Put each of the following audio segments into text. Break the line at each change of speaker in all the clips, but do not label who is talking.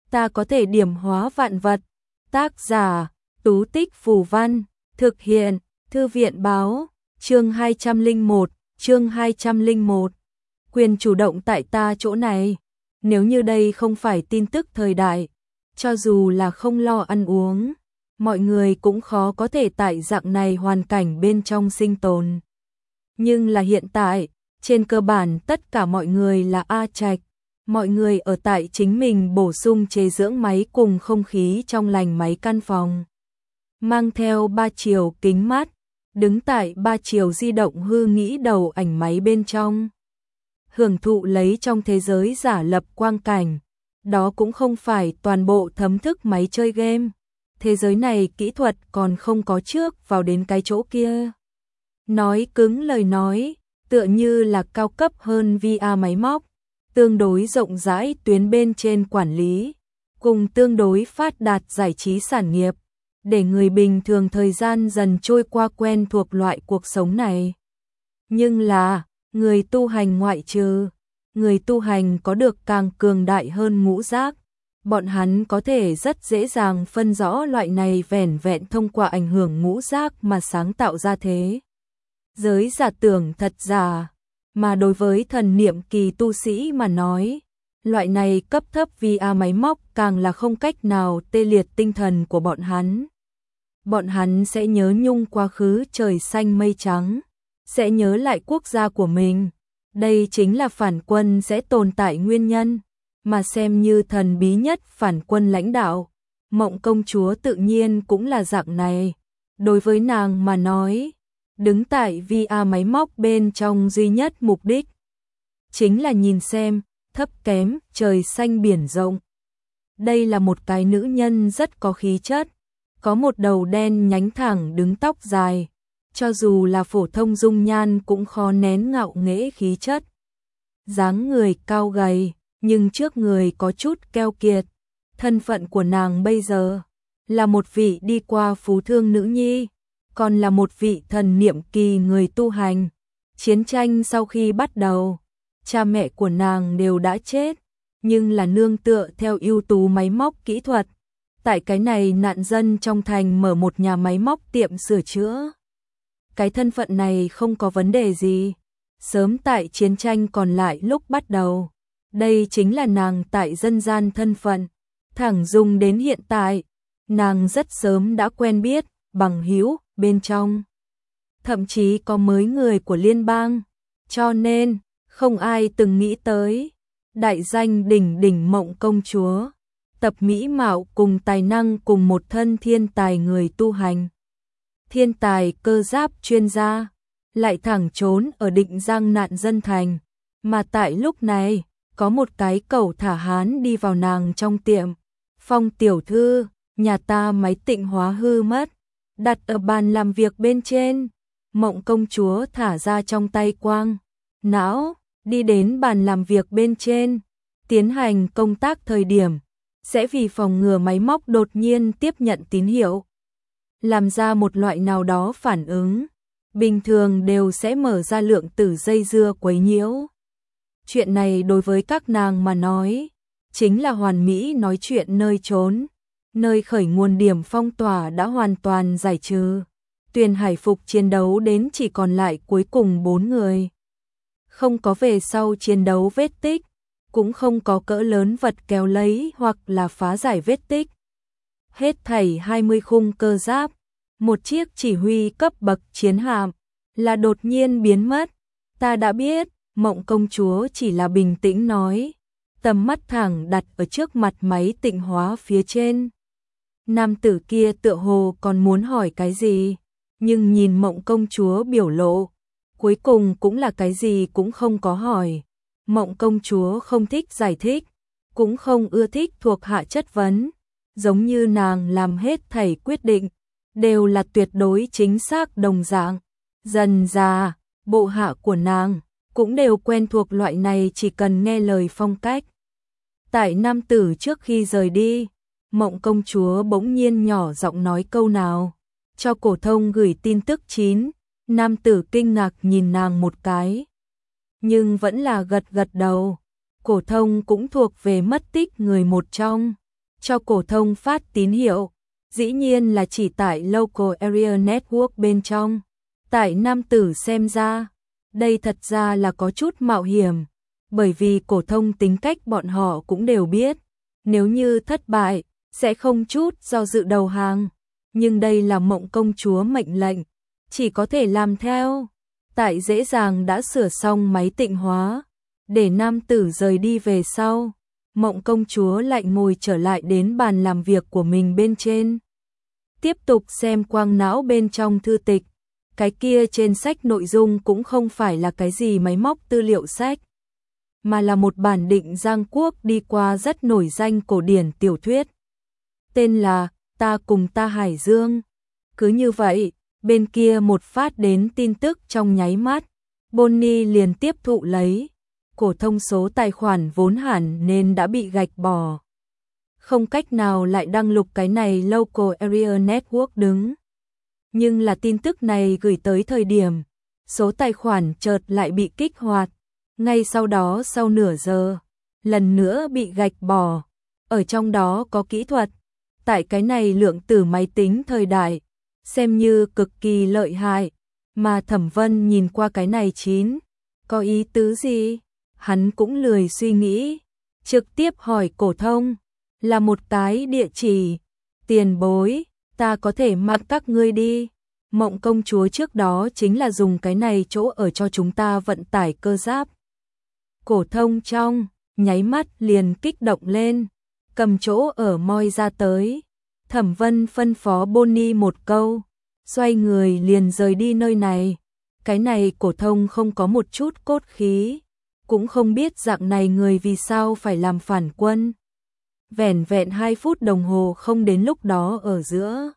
ta có thể điểm hóa vạn vật. Tác giả, Tú Tích Phù Văn, thực hiện, Thư viện Báo, chương 201, quyền chủ động tại ta chỗ này. Nếu như đây không phải tin tức thời đại, cho dù là không lo ăn uống, mọi người cũng khó có thể tại dạng này hoàn cảnh bên trong sinh tồn. Nhưng là hiện tại, trên cơ bản tất cả mọi người là A Trạch, mọi người ở tại chính mình bổ sung chế dưỡng máy cùng không khí trong lành máy căn phòng. Mang theo 3 chiều kính mắt, đứng tại 3 chiều di động hư nghĩ đầu ảnh máy bên trong. Hưởng thụ lấy trong thế giới giả lập quang cảnh, đó cũng không phải toàn bộ thấm thức máy chơi game. Thế giới này kỹ thuật còn không có trước vào đến cái chỗ kia. Nói cứng lời nói, tựa như là cao cấp hơn VR máy móc, tương đối rộng rãi tuyến bên trên quản lý, cùng tương đối phát đạt giải trí sản nghiệp, để người bình thường thời gian dần trôi qua quen thuộc loại cuộc sống này. Nhưng là, người tu hành ngoại trừ, người tu hành có được càng cường đại hơn ngũ giác, bọn hắn có thể rất dễ dàng phân rõ loại này vẻn vẹn thông qua ảnh hưởng ngũ giác mà sáng tạo ra thế giới giả tưởng thật giả. Mà đối với thần niệm kỳ tu sĩ mà nói, loại này cấp thấp VR máy móc càng là không cách nào tê liệt tinh thần của bọn hắn. Bọn hắn sẽ nhớ nhung quá khứ trời xanh mây trắng, sẽ nhớ lại quốc gia của mình. Đây chính là phản quân sẽ tồn tại nguyên nhân, mà xem như thần bí nhất phản quân lãnh đạo. Mộng công chúa tự nhiên cũng là dạng này. Đối với nàng mà nói, đứng tại VR máy móc bên trong duy nhất mục đích chính là nhìn xem, thấp kém, trời xanh biển rộng. Đây là một cái nữ nhân rất có khí chất, có một đầu đen nhánh thẳng đứng tóc dài, cho dù là phổ thông dung nhan cũng khó nén ngạo nghễ khí chất. Dáng người cao gầy, nhưng trước người có chút keo kiệt. Thân phận của nàng bây giờ là một vị đi qua phú thương nữ nhi, còn là một vị thần niệm kỳ người tu hành. Chiến tranh sau khi bắt đầu, cha mẹ của nàng đều đã chết, nhưng là nương tựa theo ưu tú máy móc kỹ thuật. Tại cái này nạn dân trong thành mở một nhà máy móc tiệm sửa chữa. Cái thân phận này không có vấn đề gì. Sớm tại chiến tranh còn lại lúc bắt đầu, đây chính là nàng tại dân gian thân phận. Thẳng dùng đến hiện tại, nàng rất sớm đã quen biết, bằng hữu bên trong. Thậm chí có mới người của liên bang, cho nên không ai từng nghĩ tới. Đại danh đỉnh đỉnh mộng công chúa, tập mỹ mạo cùng tài năng cùng một thân thiên tài người tu hành. Thiên tài cơ giáp chuyên gia, lại thẳng trốn ở Định Giang nạn dân thành. Mà tại lúc này, có một cái cẩu thả hán đi vào nàng trong tiệm. Phong tiểu thư, nhà ta máy tịnh hóa hư mất, đặt ở bàn làm việc bên trên. Mộng công chúa thả ra trong tay quang não, đi đến bàn làm việc bên trên, tiến hành công tác thời điểm, sẽ vì phòng ngừa máy móc đột nhiên tiếp nhận tín hiệu, làm ra một loại nào đó phản ứng, bình thường đều sẽ mở ra lượng tử dây dưa quấy nhiễu. Chuyện này đối với các nàng mà nói, chính là hoàn mỹ nói chuyện nơi trốn, nơi khởi nguồn điểm phong tỏa đã hoàn toàn giải trừ. Tuyền Hải Phục chiến đấu đến chỉ còn lại cuối cùng 4 người. Không có về sau chiến đấu vết tích, cũng không có cỡ lớn vật kéo lấy hoặc là phá giải vết tích. Hết thảy 20 khung cơ giáp, một chiếc chỉ huy cấp bậc chiến hạm là đột nhiên biến mất. Ta đã biết, mộng công chúa chỉ là bình tĩnh nói, tầm mắt thẳng đặt ở trước mặt máy tịnh hóa phía trên. Nam tử kia tựa hồ còn muốn hỏi cái gì, nhưng nhìn mộng công chúa biểu lộ, cuối cùng cũng là cái gì cũng không có hỏi. Mộng công chúa không thích giải thích, cũng không ưa thích thuộc hạ chất vấn, giống như nàng làm hết thảy quyết định, đều là tuyệt đối chính xác đồng dạng. Dần dà, bộ hạ của nàng cũng đều quen thuộc loại này chỉ cần nghe lời phong cách. Tại nam tử trước khi rời đi, mộng công chúa bỗng nhiên nhỏ giọng nói câu nào, cho Cổ Thông gửi tin tức 9, nam tử kinh ngạc nhìn nàng một cái, nhưng vẫn là gật gật đầu. Cổ Thông cũng thuộc về mất tích người một trong, cho Cổ Thông phát tín hiệu, dĩ nhiên là chỉ tại Local Area Network bên trong. Tại nam tử xem ra, đây thật ra là có chút mạo hiểm, bởi vì Cổ Thông tính cách bọn họ cũng đều biết, nếu như thất bại, sẽ không chút do dự đầu hàng, nhưng đây là Mộng công chúa mệnh lệnh, chỉ có thể làm theo. Tại dễ dàng đã sửa xong máy tịnh hóa, để nam tử rời đi về sau, Mộng công chúa lại ngồi trở lại đến bàn làm việc của mình bên trên. Tiếp tục xem quang não bên trong thư tịch, cái kia trên sách nội dung cũng không phải là cái gì máy móc tư liệu sách, mà là một bản định Giang Quốc đi qua rất nổi danh cổ điển tiểu thuyết. Tên là Ta cùng ta Hải Dương. Cứ như vậy, bên kia một phát đến tin tức trong nháy mắt, Bonnie liền tiếp thụ lấy. Cổ Thông số tài khoản vốn hẳn nên đã bị gạch bỏ, không cách nào lại đăng lục cái này Local Area Network đứng. Nhưng là tin tức này gửi tới thời điểm, số tài khoản chợt lại bị kích hoạt, ngay sau đó sau nửa giờ, lần nữa bị gạch bỏ. Ở trong đó có kỹ thuật, tại cái này lượng tử máy tính thời đại, xem như cực kỳ lợi hại, mà Thẩm Vân nhìn qua cái này có ý tứ gì? Hắn cũng lười suy nghĩ, trực tiếp hỏi Cổ Thông, là một cái địa chỉ, tiền bối, ta có thể mặc các ngươi đi. Mộng công chúa trước đó chính là dùng cái này chỗ ở cho chúng ta vận tải cơ giáp. Cổ Thông trong nháy mắt liền kích động lên, cầm chỗ ở moi ra tới. Thẩm Vân phân phó Bonnie một câu, xoay người liền rời đi nơi này. Cái này Cổ Thông không có một chút cốt khí, cũng không biết dạng này người vì sao phải làm phản quân. Vẻn vẹn 2 phút đồng hồ không đến lúc đó ở giữa,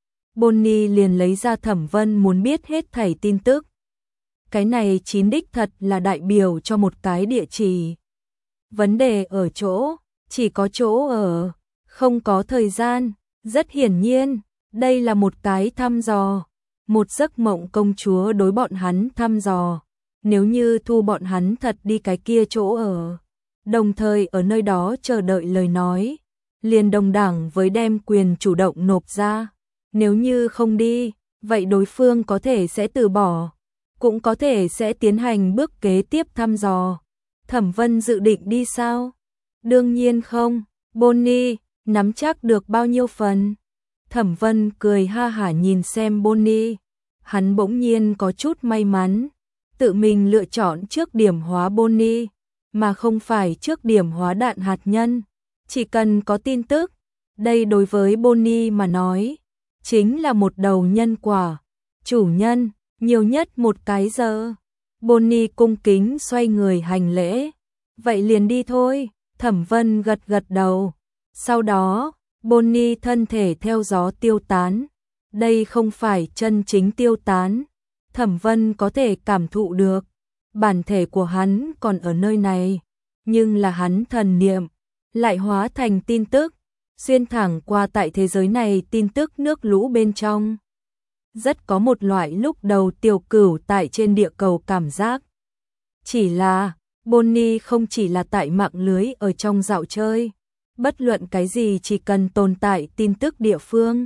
Bonnie liền lấy ra Thẩm Vân muốn biết hết thảy tin tức. Cái này đích thật là đại biểu cho một cái địa chỉ. Vấn đề ở chỗ, chỉ có chỗ ở, không có thời gian. Rất hiển nhiên, đây là một cái thăm dò, một giấc mộng công chúa đối bọn hắn thăm dò. Nếu như thu bọn hắn thật đi cái kia chỗ ở, đồng thời ở nơi đó chờ đợi lời nói, liền đồng đẳng với đem quyền chủ động nộp ra. Nếu như không đi, vậy đối phương có thể sẽ từ bỏ, cũng có thể sẽ tiến hành bước kế tiếp thăm dò. Thẩm Vân dự định đi sao? Đương nhiên không. Bonnie, nắm chắc được bao nhiêu phần? Thẩm Vân cười ha hả nhìn xem Bonnie, hắn bỗng nhiên có chút may mắn, tự mình lựa chọn trước điểm hóa Bonnie, mà không phải trước điểm hóa đạn hạt nhân. Chỉ cần có tin tức, đây đối với Bonnie mà nói, chính là một đầu nhân quả. Chủ nhân, nhiều nhất một cái giờ. Bonnie cung kính xoay người hành lễ. Vậy liền đi thôi. Thẩm Vân gật gật đầu. Sau đó, Bonnie thân thể theo gió tiêu tán. Đây không phải chân chính tiêu tán. Thẩm Vân có thể cảm thụ được. Bản thể của hắn còn ở nơi này. Nhưng là hắn thần niệm lại hóa thành tin tức, xuyên thẳng qua tại thế giới này tin tức nước lũ bên trong. Rất có một loại lúc đầu Tiểu Cửu tại trên địa cầu cảm giác. Chỉ là, Bonnie không chỉ là tại mạng lưới ở trong dạo chơi, bất luận cái gì chỉ cần tồn tại tin tức địa phương,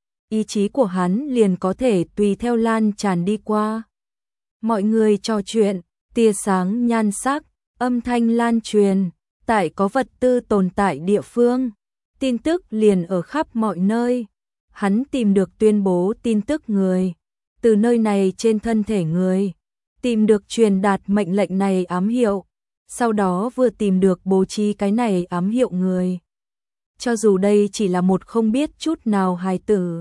ý chí của hắn liền có thể tùy theo lan tràn đi qua. Mọi người trò chuyện, tia sáng nhan sắc, âm thanh lan truyền, tại có vật tư tồn tại địa phương, tin tức liền ở khắp mọi nơi. Hắn tìm được tuyên bố tin tức người, từ nơi này trên thân thể người, tìm được truyền đạt mệnh lệnh này ám hiệu, sau đó vừa tìm được bố trí cái này ám hiệu người. Cho dù đây chỉ là một không biết chút nào hài tử,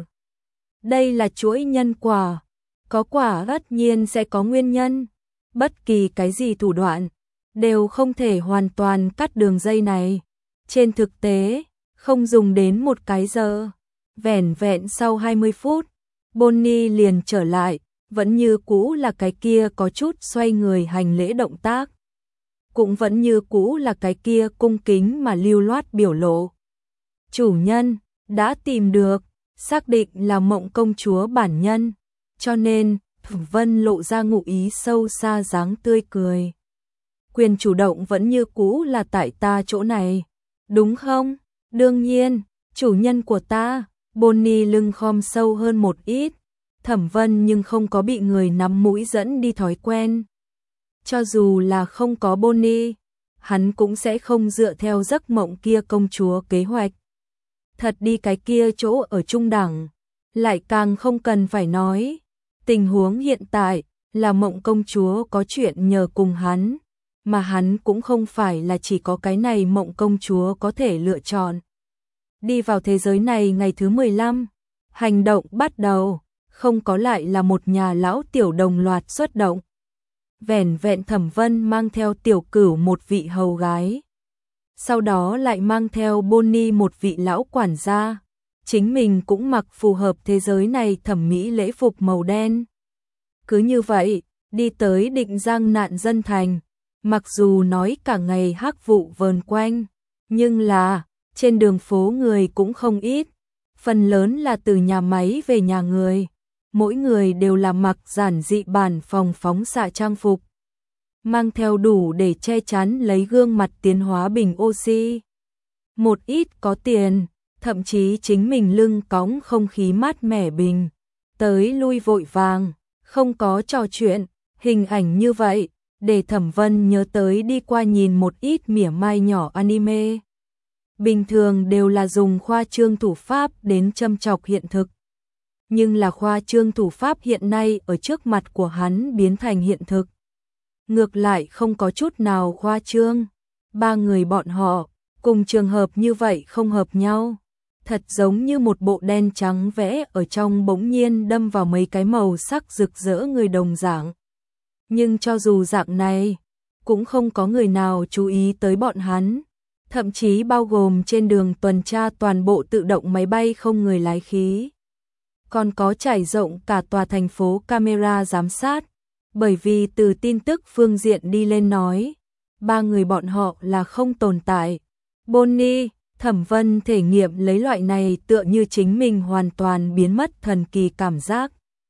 đây là chuỗi nhân quả, có quả tất nhiên sẽ có nguyên nhân, bất kỳ cái gì thủ đoạn đều không thể hoàn toàn cắt đường dây này. Trên thực tế, không dùng đến một cái giờ, vẻn vẹn sau 20 phút, Bonnie liền trở lại, vẫn như cũ là cái kia có chút xoay người hành lễ động tác, cũng vẫn như cũ là cái kia cung kính mà lưu loát biểu lộ. Chủ nhân, đã tìm được, xác định là Mộng công chúa bản nhân, cho nên, Thẩm Vân lộ ra ngụ ý sâu xa dáng tươi cười. Quyền chủ động vẫn như cũ là tại ta chỗ này, đúng không? Đương nhiên, chủ nhân của ta. Bonnie lưng khom sâu hơn một ít. Thẩm Vân nhưng không có bị người nắm mũi dẫn đi thói quen. Cho dù là không có Bonnie, hắn cũng sẽ không dựa theo giấc mộng kia công chúa kế hoạch. Thật đi cái kia chỗ ở trung đẳng, lại càng không cần phải nói. Tình huống hiện tại là mộng công chúa có chuyện nhờ cùng hắn, mà hắn cũng không phải là chỉ có cái này mộng công chúa có thể lựa chọn. Đi vào thế giới này ngày thứ 15, hành động bắt đầu, không có lại là một nhà lão tiểu đồng loạt xuất động. Vẻn vẹn Thẩm Vân mang theo Tiểu Cửu một vị hầu gái. Sau đó lại mang theo Bonnie một vị lão quản gia. Chính mình cũng mặc phù hợp thế giới này thẩm mỹ lễ phục màu đen. Cứ như vậy, đi tới Định Giang nạn dân thành. Mặc dù nói cả ngày hắc vụ vờn quanh, nhưng là trên đường phố người cũng không ít. Phần lớn là từ nhà máy về nhà người. Mỗi người đều là mặc giản dị bản phòng phóng xạ trang phục, mang theo đủ để che chắn lấy gương mặt tiến hóa bình oxy. Một ít có tiền, thậm chí chính mình lưng cõng không khí mát mẻ bình, tới lui vội vàng, không có trò chuyện, hình ảnh như vậy, để Thẩm Vân nhớ tới đi qua nhìn một ít mỉa mai nhỏ anime. Bình thường đều là dùng khoa trương thủ pháp đến châm chọc hiện thực. Nhưng là khoa trương thủ pháp hiện nay ở trước mặt của hắn biến thành hiện thực. Ngược lại không có chút nào khoa trương. Ba người bọn họ, cùng trường hợp như vậy không hợp nhau. Thật giống như một bộ đen trắng vẽ ở trong bỗng nhiên đâm vào mấy cái màu sắc rực rỡ người đồng dạng. Nhưng cho dù dạng này, cũng không có người nào chú ý tới bọn hắn. Thậm chí bao gồm trên đường tuần tra toàn bộ tự động máy bay không người lái khí. Còn có trải rộng cả tòa thành phố camera giám sát. Bởi vì từ tin tức phương diện đi lên nói, ba người bọn họ là không tồn tại. Bonnie, Thẩm Vân thể nghiệm lấy loại này tựa như chính mình hoàn toàn biến mất thần kỳ cảm giác.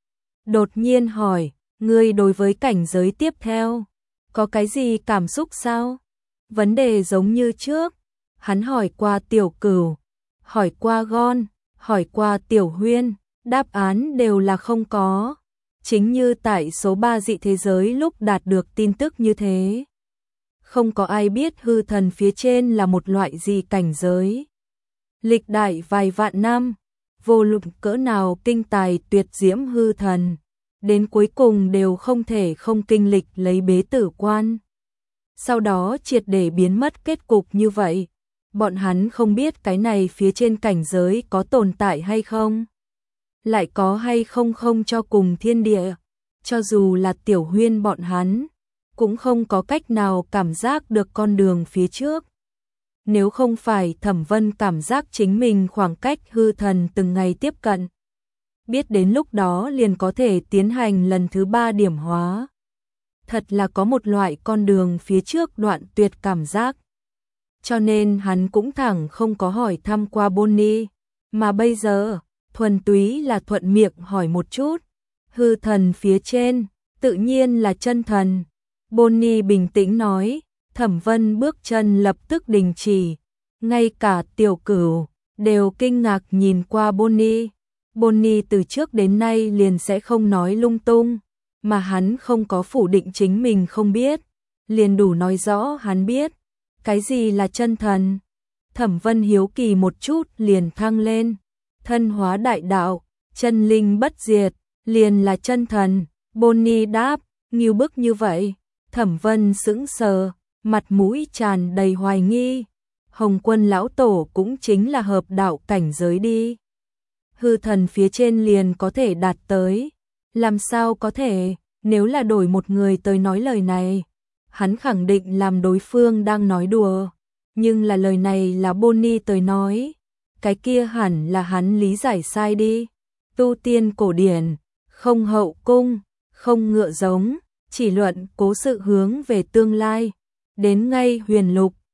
Đột nhiên hỏi, ngươi đối với cảnh giới tiếp theo, có cái gì cảm xúc sao? Vấn đề giống như trước, hắn hỏi qua Tiểu Cửu, hỏi qua Gon, hỏi qua Tiểu Huyên, đáp án đều là không có. Chính như tại số 3 dị thế giới lúc đạt được tin tức như thế. Không có ai biết hư thần phía trên là một loại gì cảnh giới. Lịch đại vài vạn năm, vô luận cỡ nào kinh tài tuyệt diễm hư thần, đến cuối cùng đều không thể không kinh lịch lấy bế tử quan. Sau đó triệt để biến mất kết cục như vậy. Bọn hắn không biết cái này phía trên cảnh giới có tồn tại hay không. Lại có hay không không cho cùng thiên địa. Cho dù là Tiểu Huyên bọn hắn, cũng không có cách nào cảm giác được con đường phía trước. Nếu không phải Thẩm Vân cảm giác chính mình khoảng cách hư thần từng ngày tiếp cận, biết đến lúc đó liền có thể tiến hành lần thứ 3 điểm hóa. Thật là có một loại con đường phía trước đoạn tuyệt cảm giác. Cho nên hắn cũng thẳng không có hỏi thăm qua Bonnie, mà bây giờ, thuần túy là thuận miệng hỏi một chút. Hư thần phía trên, tự nhiên là chân thần. Bonnie bình tĩnh nói, Thẩm Vân bước chân lập tức đình chỉ. Ngay cả Tiểu Cửu đều kinh ngạc nhìn qua Bonnie. Bonnie từ trước đến nay liền sẽ không nói lung tung, mà hắn không có phủ định chính mình không biết, liền đủ nói rõ hắn biết. Cái gì là chân thần? Thẩm Vân hiếu kỳ một chút liền thăng lên. Thân hóa đại đạo, chân linh bất diệt, liền là chân thần. Bonnie đáp, nghiêu bức như vậy. Thẩm Vân sững sờ, mặt mũi tràn đầy hoài nghi. Hồng Quân lão tổ cũng chính là hợp đạo cảnh giới đi. Hư thần phía trên liền có thể đạt tới. Làm sao có thể, nếu là đổi một người tới nói lời này, hắn khẳng định làm đối phương đang nói đùa. Nhưng là lời này là Bonnie tới nói, cái kia hẳn là hắn lý giải sai đi. Tu tiên cổ điển, không hậu cung, không ngựa giống, chỉ luận cố sự hướng về tương lai. Đến ngay huyền lục,